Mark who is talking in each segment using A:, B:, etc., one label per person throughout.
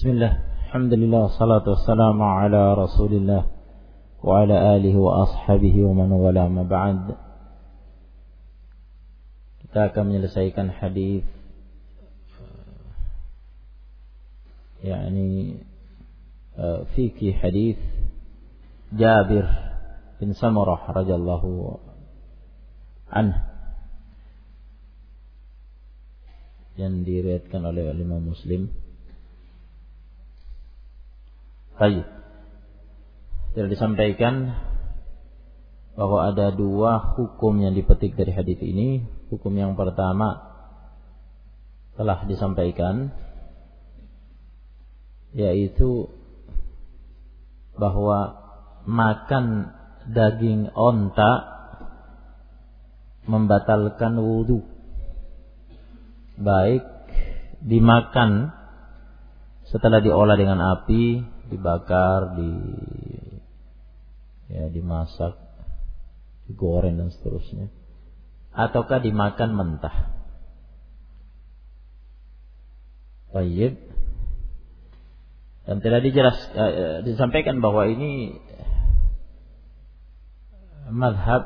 A: Bismillah, alhamdulillah, salatu wassalamu ala rasulillah wa ala alihi wa ashabihi wa man wala ma ba'd. Kita akan menyelesaikan hadis fikih hadis Jabir bin Samurah radhiyallahu anhu yang diriwayatkan oleh Imam Muslim. Baik. Tidak disampaikan bahwa ada dua hukum yang dipetik dari hadis ini. Hukum yang pertama telah disampaikan, yaitu bahwa makan daging onta membatalkan wudu, baik dimakan setelah diolah dengan api, dibakar, dimasak, digoreng dan seterusnya, ataukah dimakan mentah. Baik. Dan telah disampaikan bahwa ini mazhab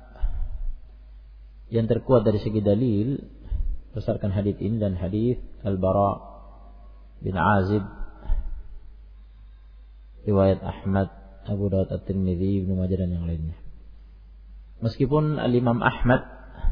A: yang terkuat dari segi dalil berdasarkan hadis ini dan hadis Al-Bara bin Azib riwayat Ahmad, Abu Dawud, At-Tirmidzi, Ibnu Majah dan yang lainnya. Meskipun Al-Imam Ahmad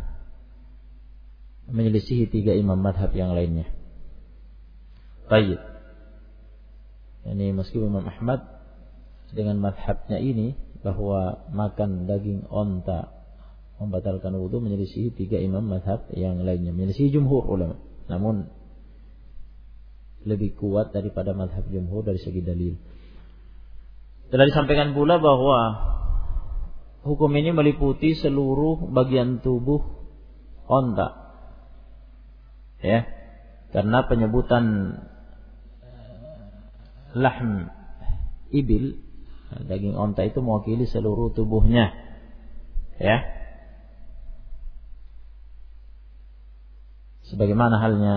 A: menyelisihi 3 imam madhab yang lainnya. Baik. Meskipun Imam Ahmad dengan madhabnya ini bahwa makan daging onta membatalkan wudu, menyelisihi 3 imam madhab yang lainnya, menyelisihi jumhur ulama, namun lebih kuat daripada madhab jumhur dari segi dalil. Telah disampaikan pula bahwa hukum ini meliputi seluruh bagian tubuh onta, ya, karena penyebutan lahm ibil, daging onta itu mewakili seluruh tubuhnya, ya. Sebagaimana halnya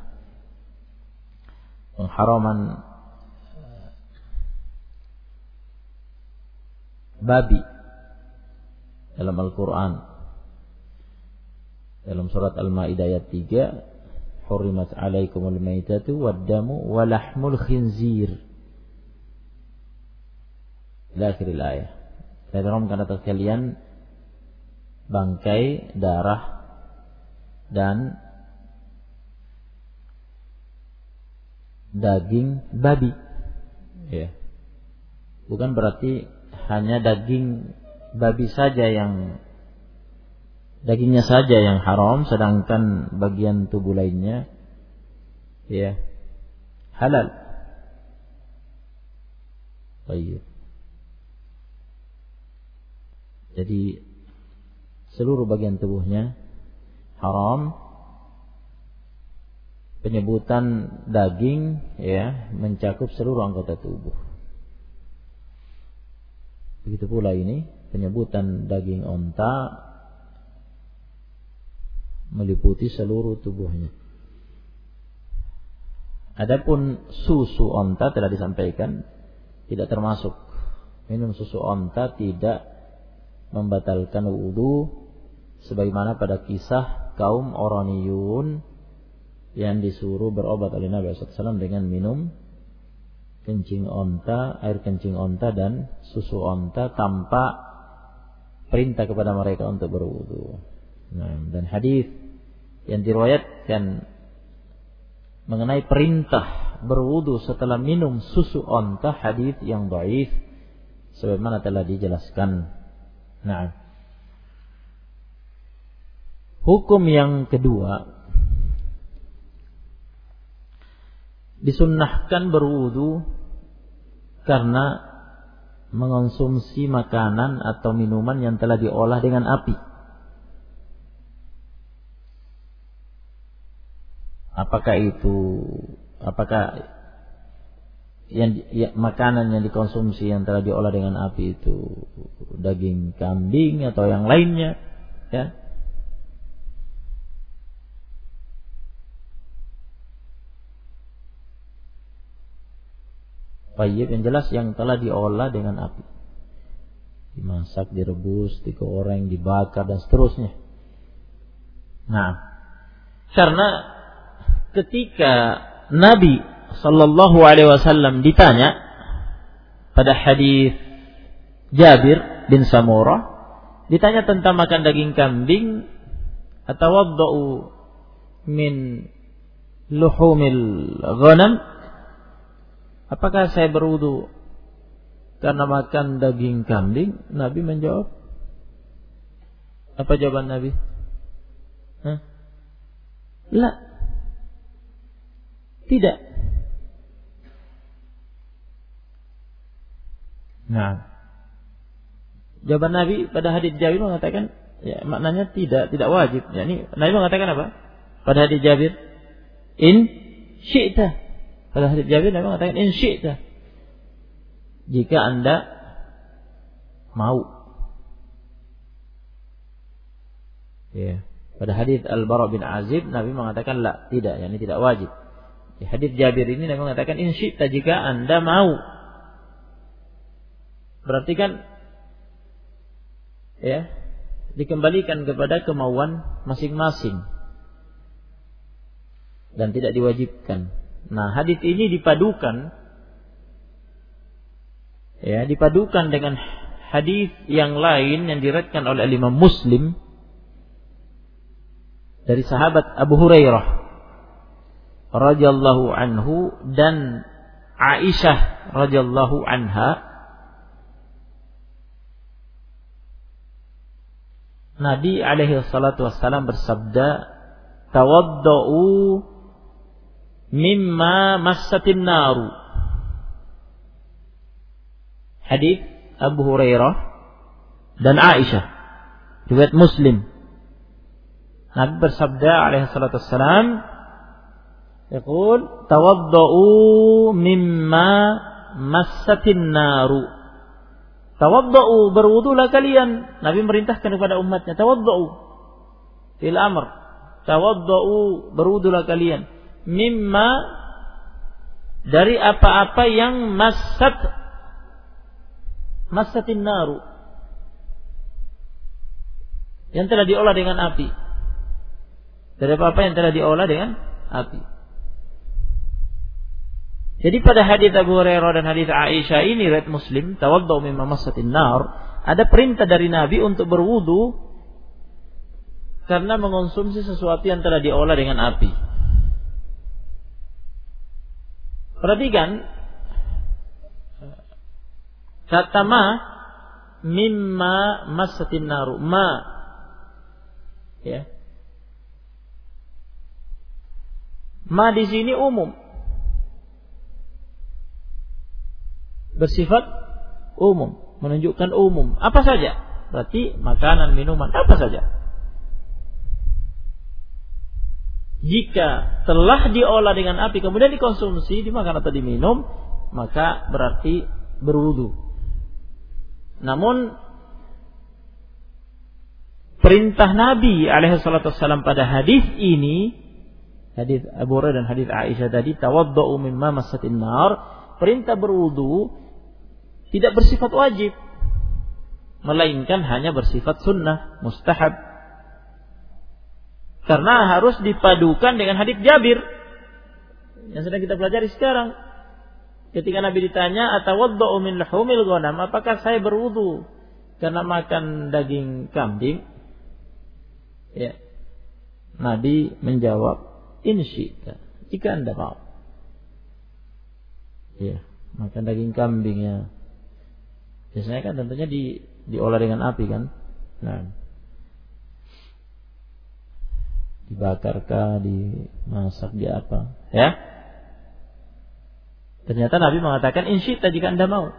A: pengharaman babi dalam Al-Quran, dalam surat Al-Maidah ayat 3, hurrimat alaikumul maitatu waddamu walahmul khinzir ila akhiril ayah. Diharamkan atas kalian bangkai, darah dan daging babi, ya. Bukan berarti hanya daging babi saja dagingnya saja yang haram, sedangkan bagian tubuh lainnya, ya, halal. Baik. Jadi seluruh bagian tubuhnya haram. Penyebutan daging, ya, mencakup seluruh anggota tubuh. Begitu pula ini penyebutan daging onta meliputi seluruh tubuhnya. Adapun susu onta telah disampaikan tidak termasuk. Minum susu onta tidak membatalkan wudu, sebagaimana pada kisah kaum Oraniyun yang disuruh berobat oleh Nabi SAW dengan minum kencing onta, air kencing onta dan susu onta tanpa perintah kepada mereka untuk berwudu. Nah, dan hadis yang diriwayatkan mengenai perintah berwudu setelah minum susu onta, hadis yang dhaif sebagaimana telah dijelaskan. Nah, hukum yang kedua, disunnahkan berwudu karena mengonsumsi makanan atau minuman yang telah diolah dengan api. Apakah makanan yang dikonsumsi yang telah diolah dengan api itu daging kambing atau yang lainnya, ya? Tayyib yang jelas yang telah diolah dengan api. Dimasak, direbus, digoreng, dibakar dan seterusnya. Nah, karena ketika Nabi sallallahu alaihi wasallam ditanya pada hadis Jabir bin Samurah, ditanya tentang makan daging kambing, atawaddau min luhumil ghanam, apakah saya berwudu karena makan daging kambing? Nabi menjawab, apa jawaban Nabi? La, tidak. Nah, jawaban Nabi pada hadits Jabir mengatakan, ya maknanya tidak wajib. Yani Nabi mengatakan apa? Pada hadits Jabir, in syi'ta. Pada hadits Jabir Nabi mengatakan in syi'ta. Jika Anda mau. Ya. Pada hadits Al-Bara bin Azib Nabi mengatakan la, tidak, yani tidak wajib. Di hadits Jabir ini Nabi mengatakan in syi'ta, jika Anda mau. Berarti kan ya, dikembalikan kepada kemauan masing-masing dan tidak diwajibkan. Nah, hadis ini dipadukan dengan hadis yang lain yang diriwayatkan oleh Imam Muslim dari sahabat Abu Hurairah radhiyallahu anhu dan Aisyah radhiyallahu anha. Nabi alaihi salatu wassalam bersabda, tawaddau mimma massatin naru. Hadis Abu Hurairah dan Aisyah, riwayat Muslim. Nabi bersabda alaihi salatu wassalam, yaqul tawaddau mimma massatin naru. Tawaddau, berwudulah kalian. Nabi merintahkan kepada umatnya, tawaddau fil amr. Tawaddau, berwudulah kalian. Mimma, dari apa-apa yang massatin naru, yang telah diolah dengan api. Dari apa-apa yang telah diolah dengan api. Jadi pada hadits Abu Hurairah dan hadits Aisyah ini riwayat Muslim, tawaddau mimma massatin nar, ada perintah dari Nabi untuk berwudu karena mengonsumsi sesuatu yang telah diolah dengan api. Perhatikan kata ma, mimma massatin naru, ma, ya, ma di sini umum, bersifat umum, menunjukkan umum, apa saja. Berarti makanan, minuman, apa saja. Jika telah diolah dengan api kemudian dikonsumsi, dimakan atau diminum, maka berarti berwudu. Namun perintah Nabi alaihi salatu wassalam pada hadis ini, hadis Abu Hurairah dan hadis Aisyah tadi, tawaddau mimma massatin nar, perintah berwudu tidak bersifat wajib, melainkan hanya bersifat sunnah, mustahab. Karena harus dipadukan dengan hadits Jabir yang sedang kita pelajari sekarang. Ketika Nabi ditanya, atawaddau min luhumil ghanam, apakah saya berwudu karena makan daging kambing? Ya. Nabi menjawab, in syi'ta, jika Anda mau. Ya, makan daging kambing ya. Biasanya kan tentunya diolah dengan api kan. Nah, dibakarkah, dimasak, di apa? Ya. Ternyata Nabi mengatakan in syi'ta, jika Anda mau.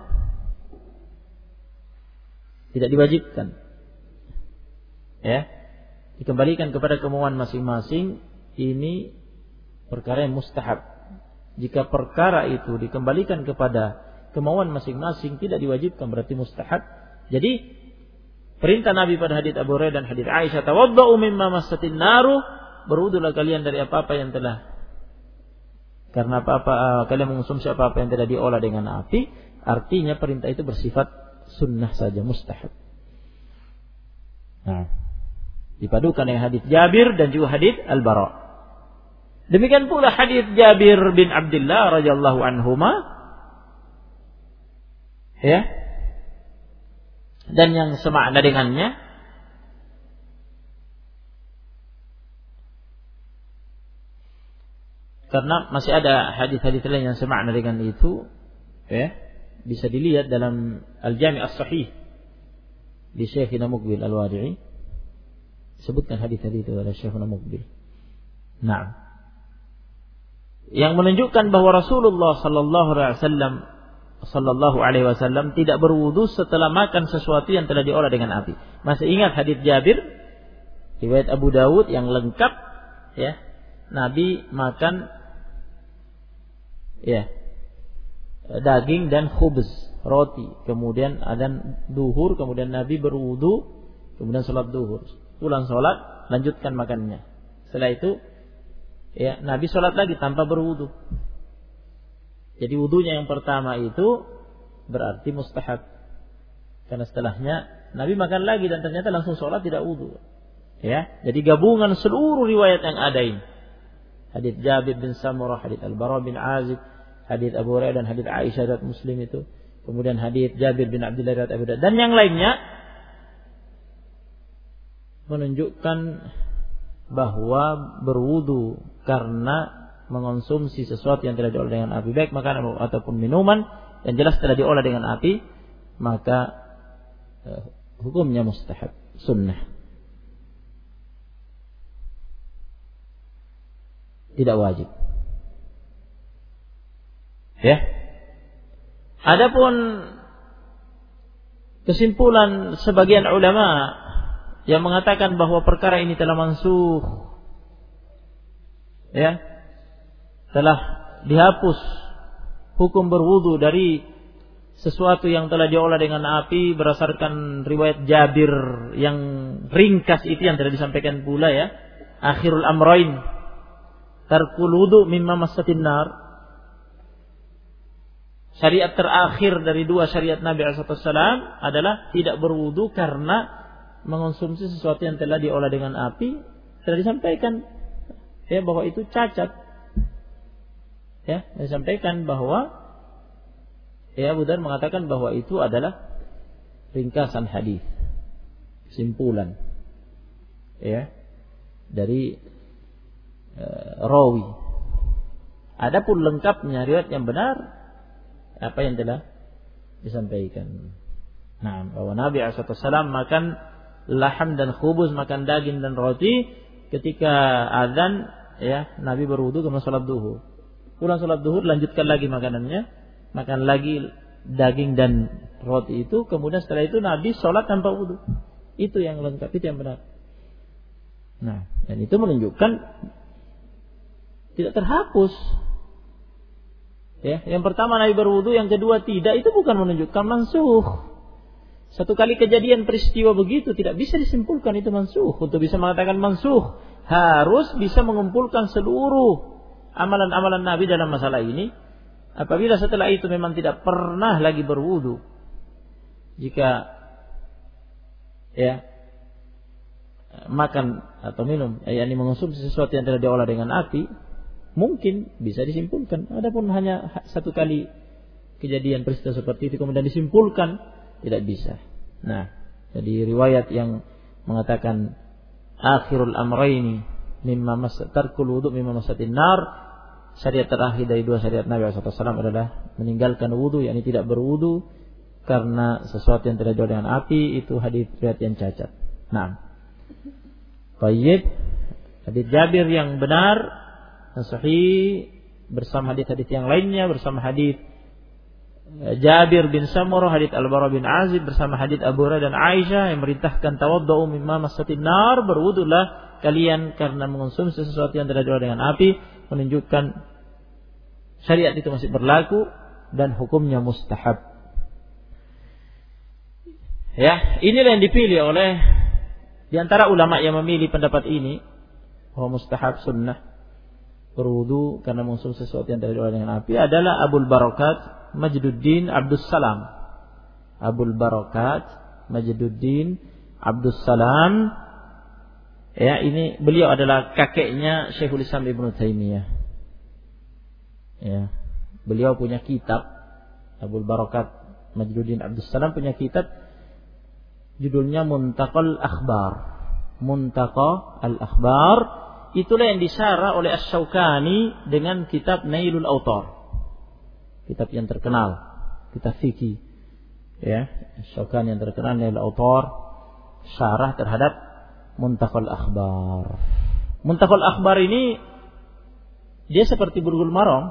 A: Tidak diwajibkan. Ya. Dikembalikan kepada kemauan masing-masing, ini perkara yang mustahab. Jika perkara itu dikembalikan kepada kemauan masing-masing, tidak diwajibkan, berarti mustahab. Jadi perintah Nabi pada hadits Abu Hurairah dan hadits Aisyah, tawaddau mimma massatin naru, berwudulah kalian dari apa-apa yang telah Karena kalian mengonsumsi apa-apa yang tidak diolah dengan api, artinya perintah itu bersifat sunnah saja, mustahab. Nah, dipadukan dengan hadis Jabir dan juga hadis Al-Bara. Demikian pula hadis Jabir bin Abdullah radhiyallahu anhuma, ya. Dan yang semakna dengannya, karena masih ada hadis-hadis lain yang semakna dengan itu, ya, bisa dilihat dalam Al-Jami' As-Sahih di Syekhina Muqbil Al-Wadi'i, sebutkan hadis-hadis itu oleh Syekhina Muqbil. Nah, yang menunjukkan bahwa Rasulullah sallallahu alaihi wasallam tidak berwudu setelah makan sesuatu yang telah diolah dengan api. Masih ingat hadis Jabir riwayat Abu Dawud yang lengkap, ya. Nabi makan, ya, daging dan khubz, roti, kemudian adzan duhur, kemudian Nabi berwudu, kemudian salat duhur, pulang salat lanjutkan makannya. Setelah itu, ya, Nabi salat lagi tanpa berwudu. Jadi wudunya yang pertama itu berarti mustahab, karena setelahnya Nabi makan lagi dan ternyata langsung salat tidak wudu. Ya, jadi gabungan seluruh riwayat yang ada ini. Hadis Jabir bin Samurah, hadis Al-Bara bin Azib, hadis Abu Hurairah dan hadis Aisyah riwayat Muslim itu, kemudian hadis Jabir bin Abdullah riwayat Abu Dawud dan yang lainnya menunjukkan bahwa berwudu karena mengonsumsi sesuatu yang telah diolah dengan api, baik makanan ataupun minuman yang jelas telah diolah dengan api, maka hukumnya mustahab, sunnah. Tidak wajib. Ya. Adapun kesimpulan sebagian ulama yang mengatakan bahwa perkara ini telah mansukh, ya, telah dihapus hukum berwudu dari sesuatu yang telah diolah dengan api berdasarkan riwayat Jabir yang ringkas itu yang telah disampaikan pula, ya, akhirul amrain tarkul wudu mimma massatin nar. Syariat terakhir dari dua syariat Nabi SAW adalah tidak berwudu karena mengonsumsi sesuatu yang telah diolah dengan api. Telah disampaikan, ya, bahwa itu cacat. Ya, disampaikan bahwa, ya, Abu Dar mengatakan bahwa itu adalah ringkasan hadis, simpulan, ya, dari rawi. Adapun lengkapnya riwayat yang benar apa yang telah disampaikan. Nah, bahwa Nabi SAW makan laham dan khubuz, makan daging dan roti ketika azan, ya, Nabi berwudu kemudian salat duhur. Pulang salat duhur lanjutkan lagi makanannya, makan lagi daging dan roti itu, kemudian setelah itu Nabi salat tanpa wudu. Itu yang lengkap, itu yang benar. Nah, dan itu menunjukkan tidak terhapus. Ya, yang pertama Nabi berwudu, yang kedua tidak, itu bukan menunjukkan mansukh. Satu kali kejadian peristiwa begitu tidak bisa disimpulkan itu mansukh. Untuk bisa mengatakan mansukh harus bisa mengumpulkan seluruh amalan-amalan Nabi dalam masalah ini. Apabila setelah itu memang tidak pernah lagi berwudu, jika, ya, makan atau minum, yakni mengonsumsi sesuatu yang telah diolah dengan api, mungkin bisa disimpulkan. Adapun hanya satu kali kejadian peristiwa seperti itu kemudian disimpulkan, tidak bisa. Nah, jadi riwayat yang mengatakan akhirul amraini mimma tarkul wudu mimma masatin nar, syariat terakhir dari dua syariat Nabi SAW adalah meninggalkan wudu, yakni tidak berwudu karena sesuatu yang telah diolah dengan api, itu hadis riwayat yang cacat. Nah, baik, hadis Jabir yang benar dan sahih bersama hadis-hadis yang lainnya, bersama hadis Jabir bin Samurah, hadis Al-Bara bin Azib, bersama hadis Abu Hurairah dan Aisyah yang merintahkan tawaddu mimma massatin nar, berwudulah kalian karena mengonsumsi sesuatu yang telah diolah dengan api, menunjukkan syariat itu masih berlaku dan hukumnya mustahab. Ya, inilah yang dipilih oleh di antara ulama yang memilih pendapat ini bahwa mustahab, sunnah. berwudu karena mengusung sesuatu yang terdiri dengan api adalah Abul Barakat Majduddin Abdus Salam. Abul Barakat Majduddin Abdus Salam, ya, ini beliau adalah kakeknya Syekhul Islam Ibnu Taimiyah. Ya, beliau punya kitab, Abul Barakat Majduddin Abdus Salam punya kitab judulnya Muntaqal Akhbar. Muntaqa al-Akhbar, itulah yang disyarah oleh Asy-Syaukani dengan kitab Nailul Autar. Kitab yang terkenal, kitab fikih. Ya, Asy-Syaukani yang terkenal Nailul Autar, syarah terhadap Muntaqal Akhbar. Muntaqal Akhbar ini dia seperti Bulughul Maram,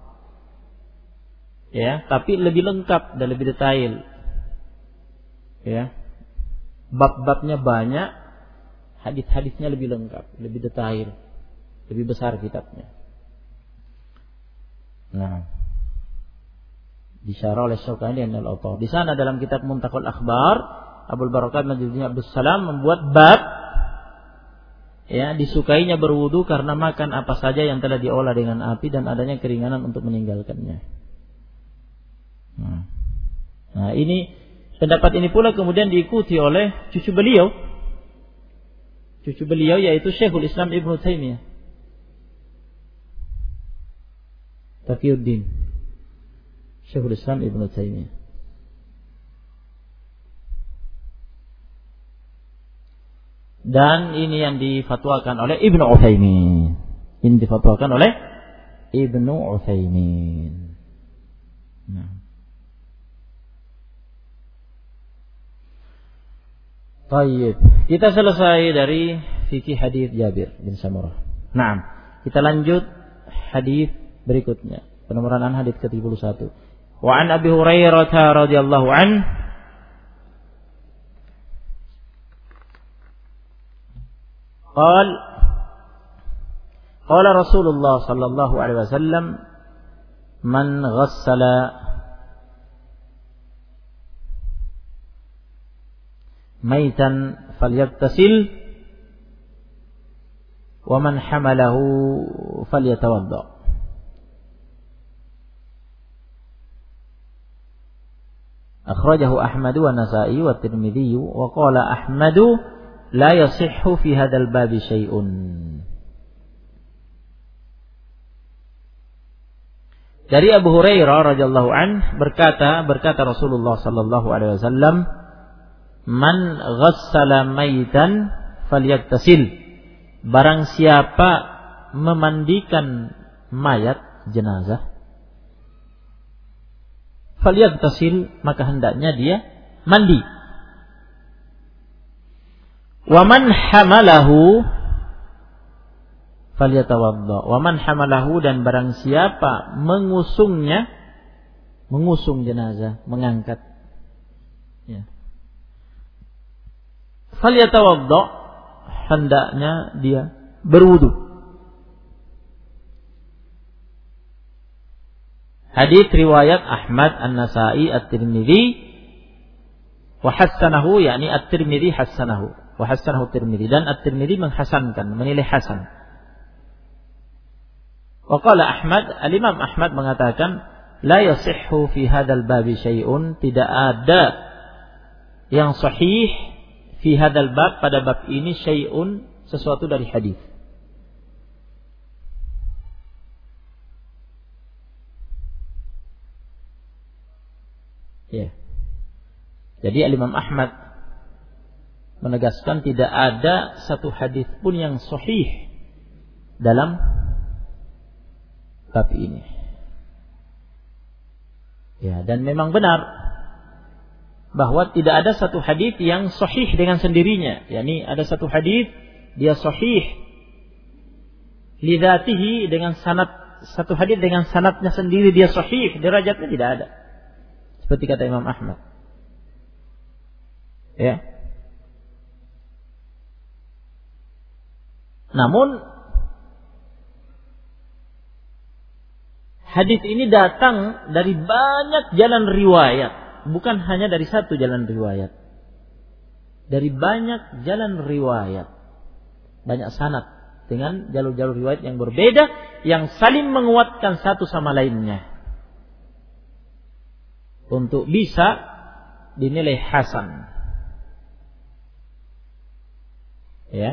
A: ya, tapi lebih lengkap dan lebih detail. Ya, bab-babnya banyak, hadis-hadisnya lebih lengkap, lebih detail, lebih besar kitabnya. Nah, disyarah oleh Syaukani dan Al-Autar. Di sana dalam kitab Muntaqal Akhbar, Abul Barakat Majduddin Abdus Salam membuat bab, ya, disukainya berwudu karena makan apa saja yang telah diolah dengan api dan adanya keringanan untuk meninggalkannya. Nah, ini pendapat ini pula kemudian diikuti oleh cucu beliau. Cucu beliau yaitu Syekhul Islam Ibnu Taimiyah, Taqiyuddin, Syekhul Islam Ibnu Taimiyah. Dan ini yang difatwakan oleh Ibnu Utsaimin. Ini difatwakan oleh Ibnu Utsaimin. Nah. Baik, kita selesai dari fikih hadis Jabir bin Samurah. Nah, kita lanjut hadis berikutnya. Penomoran hadis ke-31. Wa an Abi Hurairah radhiyallahu anhu قال رسول الله صلى الله عليه وسلم من غسل ميتا فليغتسل ومن حمله فليتوضأ. أخرجه أحمد والنسائي والترمذي وقال أحمد لا يصح في هذا الباب شيء. Dari Abu Hurairah radhiyallahu an berkata Rasulullah sallallahu alaihi wasallam, man ghassala maitan falyaghtasil, barang siapa memandikan mayat jenazah, falyaghtasil, maka hendaknya dia mandi. Wa man hamalahu falyatawadda. Wa man hamalahu, dan barang siapa mengusung jenazah, mengangkat, ya, falyatawadda, hendaknya dia berwudu. Hadis riwayat Ahmad, An-Nasa'i, At-Tirmidzi wa hassanahu, yakni At-Tirmidzi hassanahu wa hassanahu At-Tirmidzi, dan At-Tirmidzi menghasankan, menilai hasan. Wa qala Ahmad, Al-Imam Ahmad mengatakan la yasihhu fi hadzal babi syai'un, tidak ada yang sahih fi hadzal bab, pada bab ini, syai'un, sesuatu dari hadis. Ya. Jadi Al-Imam Ahmad menegaskan tidak ada satu hadis pun yang sahih dalam bab ini. Ya, dan memang benar bahwa tidak ada satu hadis yang sahih dengan sendirinya. Yani ada satu hadis dia sahih li dzatihi, dengan sanad, satu hadis dengan sanadnya sendiri dia sahih, derajatnya tidak ada. Seperti kata Imam Ahmad. Ya. Namun hadis ini datang dari banyak jalan riwayat, bukan hanya dari satu jalan riwayat. Dari banyak jalan riwayat, banyak sanad dengan jalur-jalur riwayat yang berbeda yang saling menguatkan satu sama lainnya untuk bisa dinilai hasan. Ya.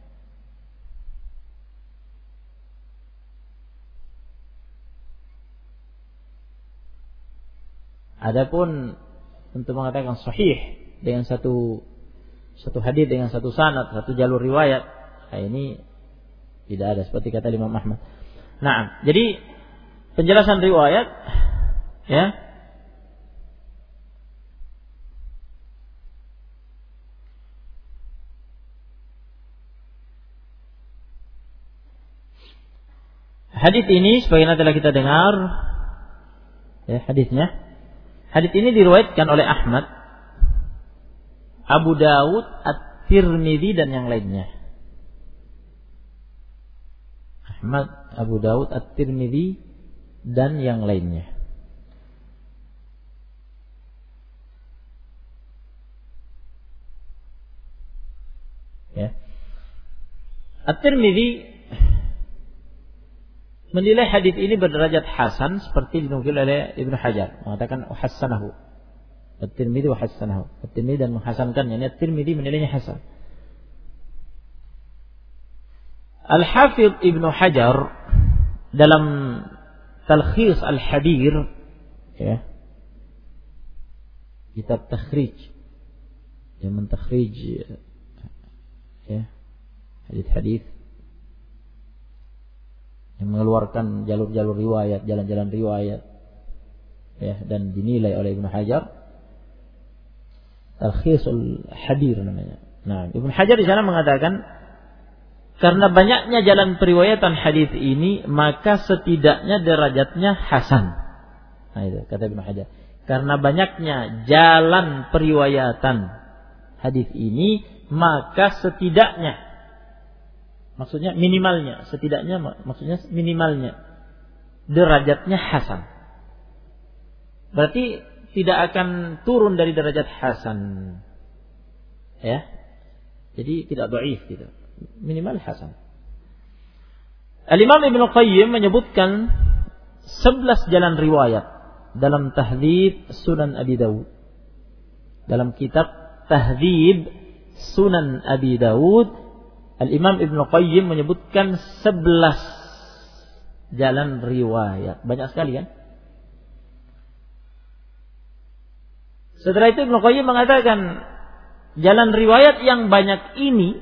A: Adapun untuk mengatakan sahih dengan satu hadis dengan satu sanad, satu jalur riwayat, ini tidak ada seperti kata Imam Ahmad. Nah, jadi penjelasan riwayat ya. Hadis ini sebagaimana telah kita dengar ya hadisnya. Hadis ini diriwayatkan oleh Ahmad, Abu Dawud, At-Tirmidzi dan yang lainnya. Ahmad, Abu Dawud, At-Tirmidzi dan yang lainnya. Ya. At-Tirmidzi menilai hadis ini berderajat hasan seperti dinukil oleh Ibnu Hajar, mengatakan hassanahu. At-Tirmidzi wa hassanahu. At-Tirmidzi dan menghasankan, yakni At-Tirmidzi menilainya hasan. Al-Hafidz Ibnu Hajar dalam Talkhis Al-Hadir ya, kitab takhrij yang mentakhrij ya hadis-hadis yang mengeluarkan jalur-jalur riwayat, jalan-jalan riwayat ya, dan dinilai oleh Ibnu Hajar, Talkhisul Hadir namanya. Nah, Ibnu Hajar di sana mengatakan karena banyaknya jalan periwayatan hadis ini maka setidaknya derajatnya hasan. Nah itu kata Ibnu Hajar. Karena banyaknya jalan periwayatan hadis ini maka setidaknya, maksudnya minimalnya, setidaknya maksudnya minimalnya derajatnya hasan. Berarti tidak akan turun dari derajat hasan. Ya. Jadi tidak dhaif gitu. Minimal hasan. Al-Imam Ibnu Qayyim menyebutkan 11 jalan riwayat dalam Tahdhib Sunan Abi Dawud. Dalam kitab Tahdhib Sunan Abi Dawud, Al-Imam Ibnu Qayyim menyebutkan 11 jalan riwayat. Banyak sekali kan? Setelah itu Ibnu Qayyim mengatakan jalan riwayat yang banyak ini,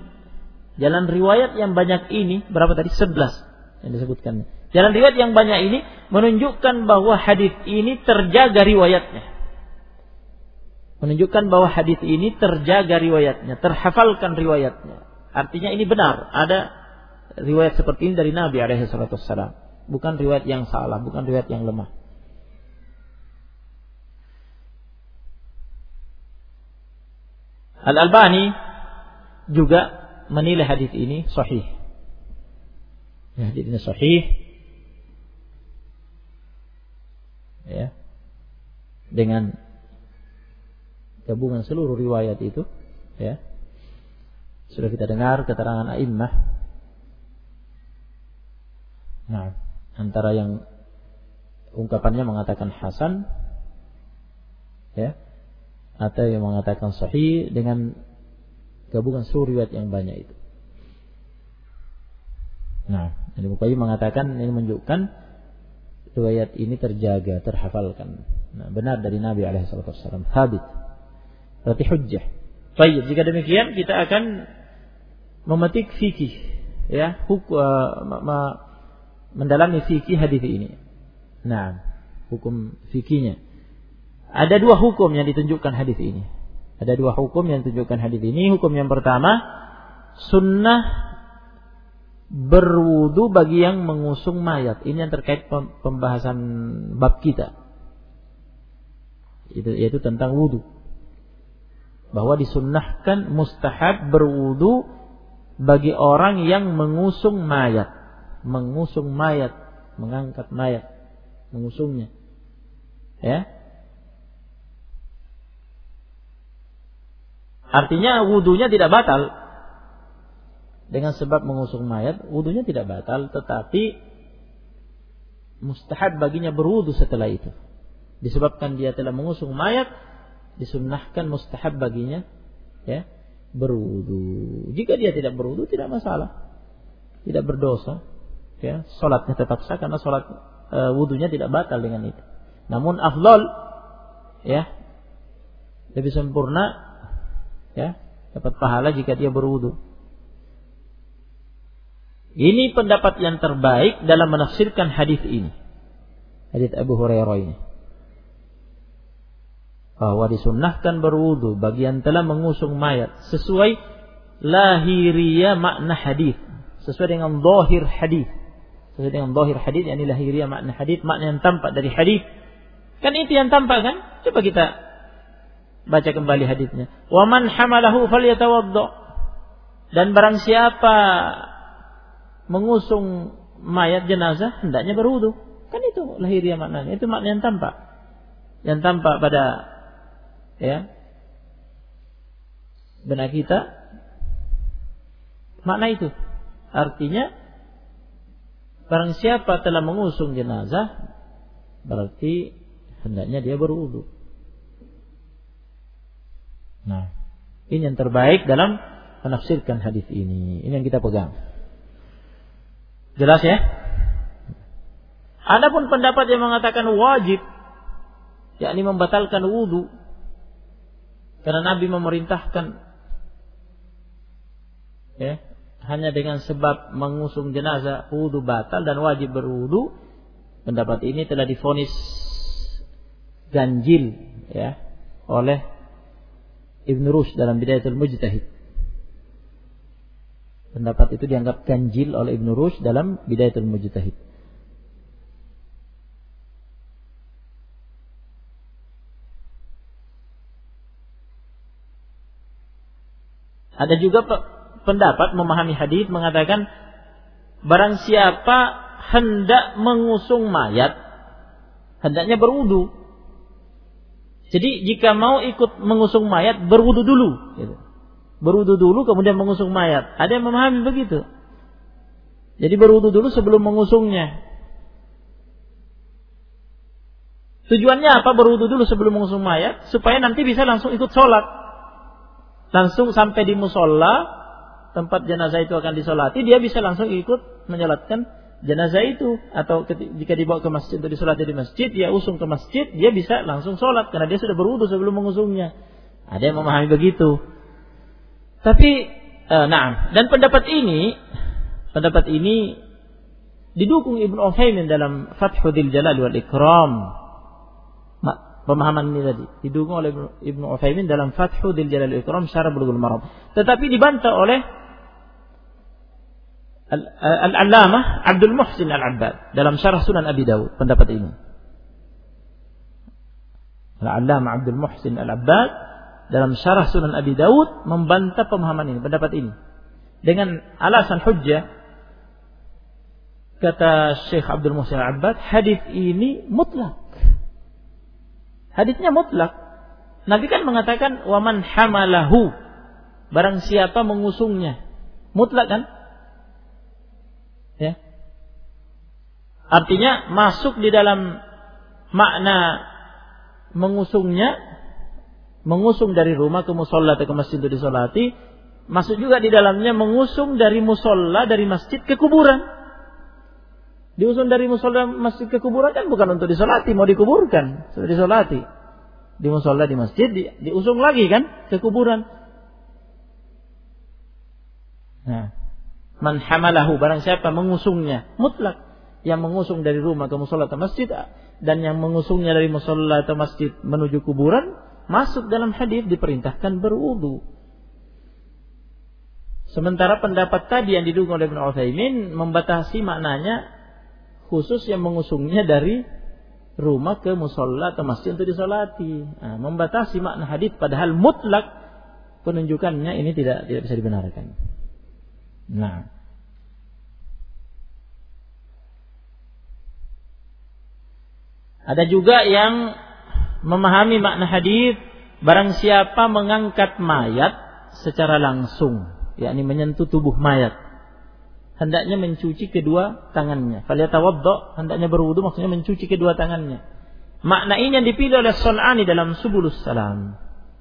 A: berapa tadi? 11 yang disebutkan. Jalan riwayat yang banyak ini menunjukkan bahwa hadis ini terjaga riwayatnya. Terhafalkan riwayatnya. Artinya ini benar, ada riwayat seperti ini dari Nabi alaihi salatu wassalam. Bukan riwayat yang salah, bukan riwayat yang lemah. Al-Albani juga menilai hadis ini sahih. Ya, hadis ini sahih. Ya. Dengan gabungan seluruh riwayat itu, ya. Sudah kita dengar keterangan a'immah. Nah, antara yang ungkapannya mengatakan hasan, ya, atau yang mengatakan sahih dengan gabungan seluruh riwayat yang banyak itu. Nah, Ibnu Qayyim mengatakan ini menunjukkan riwayat ini terjaga, terhafalkan. Nah, benar dari Nabi alaihi salatu wasallam, habit. Berarti hujjah. Baik, jika demikian kita akan memetik fikih, ya, mendalami fikih hadis ini. Nah, hukum fikihnya. Ada 2 hukum yang ditunjukkan hadis ini. Hukum yang pertama, sunnah berwudu bagi yang mengusung mayat. Ini yang terkait pembahasan bab kita. Yaitu tentang wudu. Bahwa disunnahkan mustahab berwudu bagi orang yang mengusung mayat, mengangkat mayat, mengusungnya. Ya. Artinya wudunya tidak batal dengan sebab mengusung mayat, wudunya tidak batal, tetapi mustahab baginya berwudu setelah itu. Disebabkan dia telah mengusung mayat, disunnahkan mustahab baginya ya berwudu. Jika dia tidak berwudu tidak masalah, tidak berdosa, ya salatnya tetap sah karena salat wudunya tidak batal dengan itu. Namun afdal ya lebih sempurna ya dapat pahala jika dia berwudu. Ini pendapat yang terbaik dalam menafsirkan hadis ini. Hadis Abu Hurairah ini. Bahwa disunnahkan berwudu bagi yang telah mengusung mayat sesuai lahiriah makna hadis, sesuai dengan zahir hadis. Sesuai dengan zahir hadis, yakni lahiriah makna hadis, makna yang tampak dari hadis. Kan itu yang tampak kan? Coba kita baca kembali hadisnya. Wa man hamalahu falyatawadda. Dan barang siapa mengusung mayat jenazah hendaknya berwudu. Kan itu lahiriah maknanya. Itu makna yang tampak. Yang tampak pada ya benak kita makna itu. Artinya barang siapa telah mengusung jenazah berarti hendaknya dia berwudu. Nah, ini yang terbaik dalam menafsirkan hadis ini. Ini yang kita pegang. Jelas ya? Adapun pendapat yang mengatakan wajib, yakni membatalkan wudu, karena Nabi memerintahkan, ya, hanya dengan sebab mengusung jenazah wudu batal dan wajib berwudu. Pendapat ini telah divonis ganjil, ya, oleh Ibn Rushd dalam Bidayatul Mujtahid. Pendapat itu dianggap ganjil oleh Ibn Rushd dalam Bidayatul Mujtahid. Ada juga pendapat memahami hadis mengatakan barang siapa hendak mengusung mayat hendaknya berwudu. Jadi jika mau ikut mengusung mayat berwudu dulu gitu. Berwudu dulu kemudian mengusung mayat. Ada yang memahami begitu. Jadi berwudu dulu sebelum mengusungnya. Tujuannya apa berwudu dulu sebelum mengusung mayat? Supaya nanti bisa langsung ikut sholat. Langsung sampai di musolla tempat jenazah itu akan disolati, dia bisa langsung ikut menyolatkan jenazah itu. Atau jika dibawa ke masjid untuk disolati di masjid, dia usung ke masjid, dia bisa langsung sholat karena dia sudah berwudu sebelum mengusungnya. Ada yang memahami begitu. Tapi, dan pendapat ini didukung Ibnu Utsaimin dalam Fathul Jalal wal Ikram. Pemahaman ini tadi didukung oleh Ibnu Utsaimin dalam Fathul Jalal wal Ikram Syarah Bulughul Maram. Tetapi dibantah oleh Al-Allamah Abdul Muhsin Al-Abbad dalam Syarah Sunan Abi Dawud pendapat ini. Al-Allamah Abdul Muhsin Al-Abbad dalam Syarah Sunan Abi Dawud membantah pemahaman ini, pendapat ini. Dengan alasan hujjah, kata Syekh Abdul Muhsin Al-Abbad, hadis ini mutlak. Hadisnya mutlak. Nabi kan mengatakan wa man hamalahu, barang siapa mengusungnya. Mutlak kan? Ya. Artinya masuk di dalam makna mengusungnya, mengusung dari rumah ke musolla atau ke masjid untuk disolati, masuk juga di dalamnya mengusung dari musolla, dari masjid ke kuburan. Diusung dari musolla masjid ke kuburan kan bukan untuk disolati, mau dikuburkan, sudah disolati. Di musolla di masjid diusung lagi kan ke kuburan. Nah, man hamalahu, barang siapa mengusungnya, mutlak. Yang mengusung dari rumah ke musolla atau masjid dan yang mengusungnya dari musolla atau masjid menuju kuburan, masuk dalam hadis diperintahkan berwudu. Sementara pendapat tadi yang didukung oleh Ibnu Utsaimin membatasi maknanya khusus yang mengusungnya dari rumah ke musolla atau masjid untuk disolati. Nah, membatasi makna hadis padahal mutlak penunjukannya ini tidak bisa dibenarkan. Nah, ada juga yang memahami makna hadis barang siapa mengangkat mayat secara langsung, yakni menyentuh tubuh mayat. hendaknya mencuci kedua tangannya. Falyatawadda, hendaknya berwudu, maksudnya mencuci kedua tangannya. Makna ini yang dipilih oleh Sun'ani dalam Subulus Salam.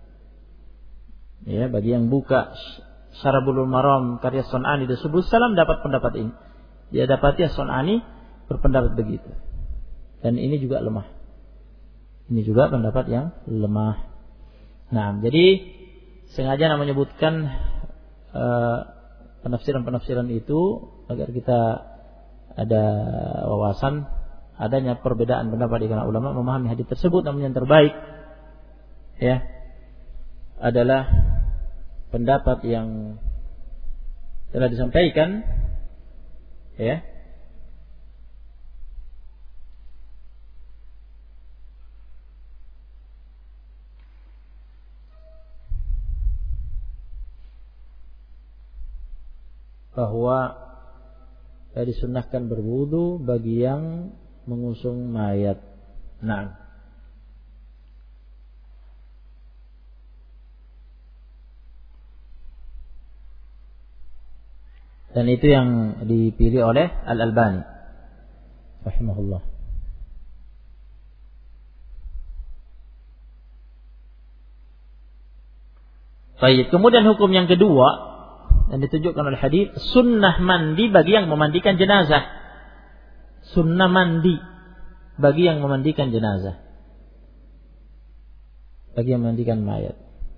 A: Ya, bagi yang buka Syarah Bulughul Maram karya Sun'ani di Subulus Salam dapat pendapat ini. Dia dapati Sun'ani berpendapat begitu. Dan ini juga lemah. Ini juga pendapat yang lemah. Nah, jadi sengaja menyebutkan penafsiran-penafsiran itu agar kita ada wawasan adanya perbedaan pendapat di kalangan ulama memahami hadis tersebut. Namun yang terbaik ya adalah pendapat yang telah disampaikan ya bahwa disunnahkan berwudu bagi yang mengusung mayat. Nah, dan itu yang dipilih oleh Al-Albani rahimahullah. Baik, kemudian hukum yang kedua yang ditunjukkan oleh hadis, sunnah mandi bagi yang memandikan jenazah. Sunnah mandi bagi yang memandikan jenazah, bagi yang memandikan mayat.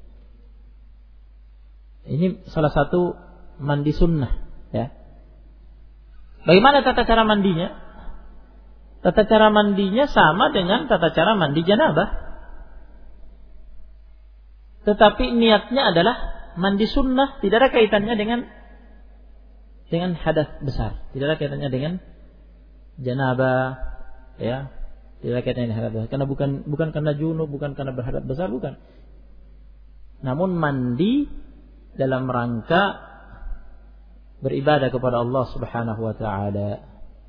A: Ini salah satu mandi sunnah ya. Bagaimana tata cara mandinya? Tata cara mandinya sama dengan tata cara mandi janabah, tetapi niatnya adalah mandi sunnah, tidak ada kaitannya dengan hadas besar, tidak ada kaitannya dengan janabah, ya, tidak ada kaitannya dengan hadas besar. Karena bukan karena junub, bukan karena berhadas besar, bukan. Namun mandi dalam rangka beribadah kepada Allah Subhanahu wa taala.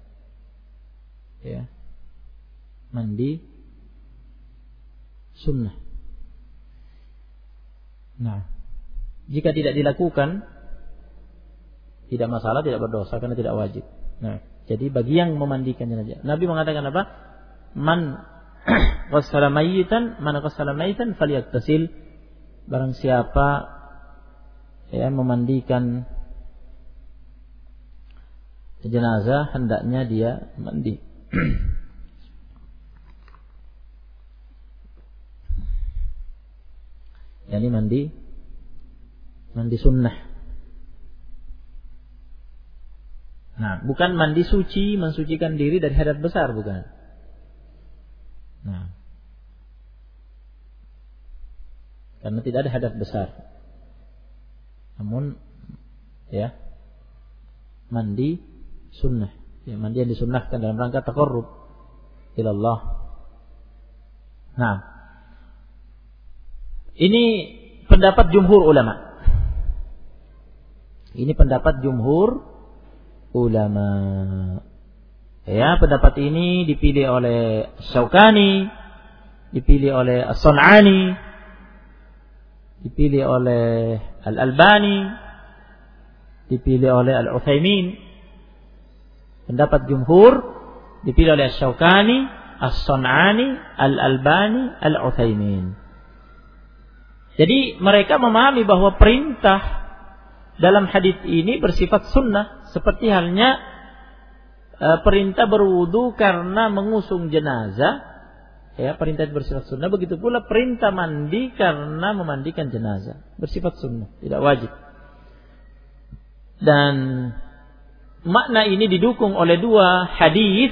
A: Ya. Mandi sunnah. Nah, jika tidak dilakukan tidak masalah, tidak berdosa karena tidak wajib. Nah, jadi bagi yang memandikan jenazah, Nabi mengatakan apa? Man ghassala mayyitan falyaghtasil. Barang siapa ya memandikan jenazah hendaknya dia mandi. Yani mandi sunnah. Nah, bukan mandi suci, mensucikan diri dari hadas besar, bukan. Nah, karena tidak ada hadas besar. Namun, ya, mandi sunnah. Ya, mandi yang disunnahkan dalam rangka taqarrub ila Allah. Nah, ini pendapat jumhur ulama. Ini pendapat jumhur ulama. Ya, pendapat ini dipilih oleh Syaukani, dipilih oleh As-Sun'ani, dipilih oleh Al-Albani, dipilih oleh Al-Utsaimin. Pendapat jumhur dipilih oleh Syaukani, As-Sun'ani, Al-Albani, Al-Utsaimin. Jadi mereka memahami bahwa perintah dalam hadis ini bersifat sunnah, seperti halnya perintah berwudu karena mengusung jenazah, ya, perintah bersifat sunnah. Begitu pula perintah mandi karena memandikan jenazah bersifat sunnah, tidak wajib. Dan makna ini didukung oleh dua hadis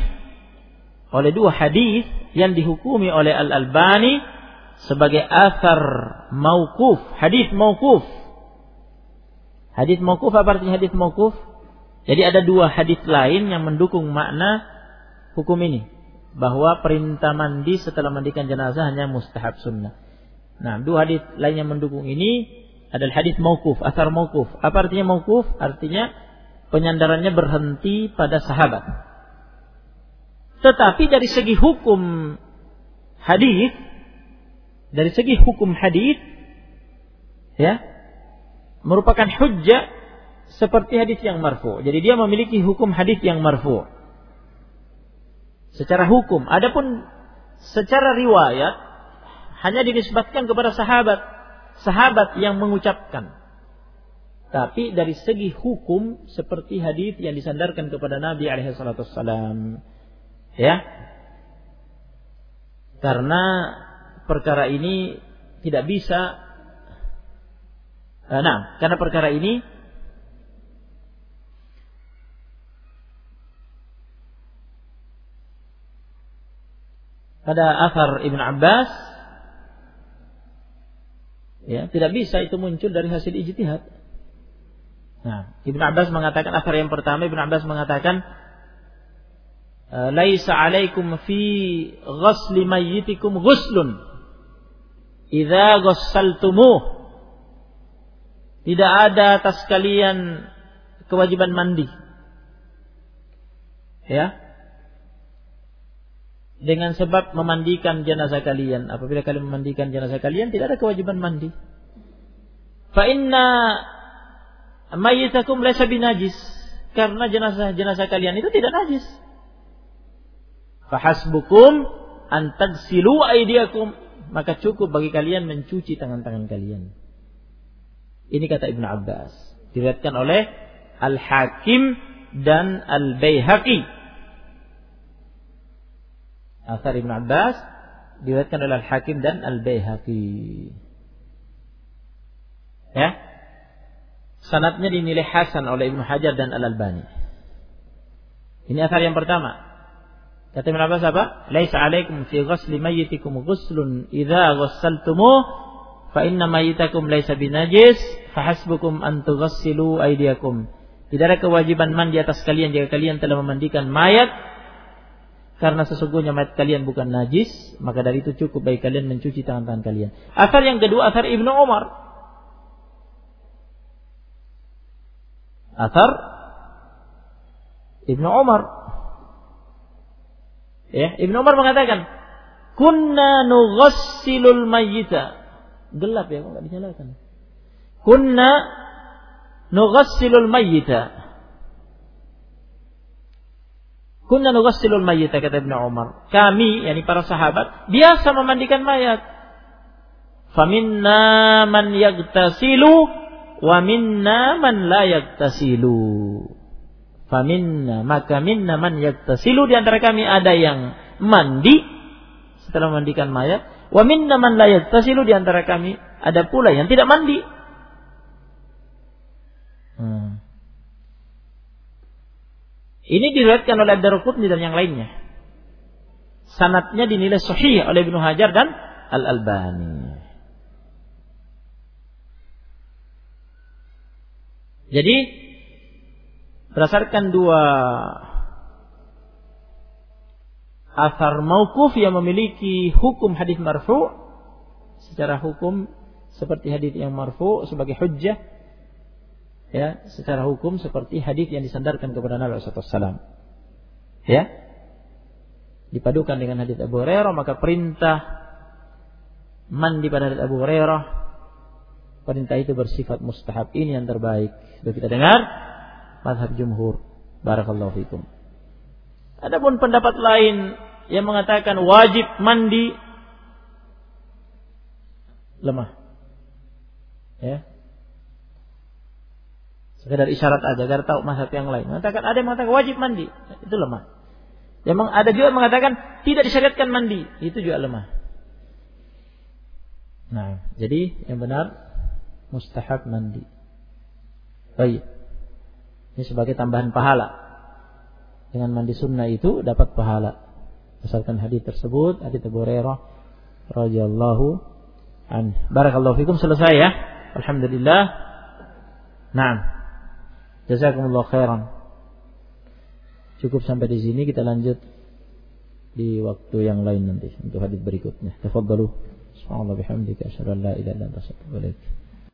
A: yang dihukumi oleh Al-Albani sebagai athar mauquf, hadis mauquf. Hadis mauquf, apa artinya hadis mauquf? Jadi ada dua hadis lain yang mendukung makna hukum ini, bahwa perintah mandi setelah mandikan jenazah hanya mustahab sunnah. Nah, dua hadis lain yang mendukung ini adalah hadis mauquf, athar mauquf. Apa artinya mauquf? Artinya penyandarannya berhenti pada sahabat. Tetapi dari segi hukum hadis, ya, merupakan hujjah seperti hadis yang marfu. Jadi dia memiliki hukum hadis yang marfu secara hukum. Adapun secara riwayat hanya dinisbatkan kepada sahabat yang mengucapkan. Tapi dari segi hukum seperti hadis yang disandarkan kepada Nabi alaihi salatu wassalam. Ya. Karena perkara ini tidak bisa karena perkara ini pada athar Ibn Abbas ya, tidak bisa itu muncul dari hasil ijtihad. Nah, Ibn Abbas mengatakan, athar yang pertama Ibn Abbas mengatakan, laisa alaikum fi ghusli mayyitikum ghuslun idza ghassaltumuh. Tidak ada atas kalian kewajiban mandi. Ya. Dengan sebab memandikan jenazah kalian. Apabila kalian memandikan jenazah kalian, tidak ada kewajiban mandi. Fa inna mayyitakum laysa binajis. Karena jenazah kalian itu tidak najis. Fahasbukum an tagsilu aydiyakum. Maka cukup bagi kalian mencuci tangan-tangan kalian. Ini kata Ibn Abbas. Diriwayatkan oleh Al-Hakim dan Al-Baihaqi. Athar Ibn Abbas diriwayatkan oleh Al-Hakim dan Al-Baihaqi. Ya. Sanadnya dinilai hasan oleh Ibnu Hajar dan Al-Albani. Ini athar yang pertama. Kata Ibn Abbas apa? Laisa alaikum fi ghusli mayyitikum ghuslun idza ghassaltumuh fa inna mayyitakum laisa binajis fahasbukum an tughassilu aydiyakum. Tidak ada kewajiban mandi atas kalian jika kalian telah memandikan mayat, karena sesungguhnya mayat kalian bukan najis, maka dari itu cukup bagi kalian mencuci tangan-tangan kalian. Athar yang kedua, athar Ibnu Umar. Athar Ibnu Umar. Ya, Ibnu Umar mengatakan, "Kunna nughassilul mayyita." Gelap ya, kok enggak dinyalakan. "Kunna nughassilul mayyita." Kunna nughassilul mayyita, kata Ibnu Umar. Kami, yakni para sahabat, biasa memandikan mayat. Faminna man yaghtasilu wa minna man la yaghtasilu. Faminna, maka minna man yaghtasilu, di antara kami ada yang mandi setelah memandikan mayat, wa minna man la yaghtasilu, di antara kami ada pula yang tidak mandi. Ini diriwayatkan oleh Ad-Darqutni dan yang lainnya. Sanadnya dinilai sahih oleh Ibnu Hajar dan Al-Albani. Jadi berdasarkan dua athar mauquf yang memiliki hukum hadis marfu, secara hukum seperti hadis yang marfu sebagai hujjah, ya, secara hukum seperti hadis yang disandarkan kepada Nabi sallallahu alaihi wasallam. Ya. Dipadukan dengan hadis Abu Hurairah, maka perintah mandi pada hadis Abu Hurairah, perintah itu bersifat mustahab. Ini yang terbaik. Sudah kita dengar mazhab jumhur. Barakallahu fikum. Adapun pendapat lain yang mengatakan wajib mandi, lemah. Ya. Sekedar isyarat aja agar tahu mazhab yang lain. Mengatakan ada yang mengatakan wajib mandi, itu lemah. Yang ada juga yang mengatakan tidak disyariatkan mandi, itu juga lemah. Nah, jadi yang benar mustahab mandi. Baik. Ini sebagai tambahan pahala. Dengan mandi sunnah itu dapat pahala. Berdasarkan hadis tersebut, hadis Abu Hurairah radhiyallahu anhu. Barakallahu fikum. Selesai ya. Alhamdulillah. Naam. Jazakumullah khairan. Cukup sampai di sini, kita lanjut di waktu yang lain nanti untuk hadis berikutnya. Tafadhalu. Subhanallah bihamdika asyhadu an la ilaha illa anta astaghfiruka wa atubu ilaik.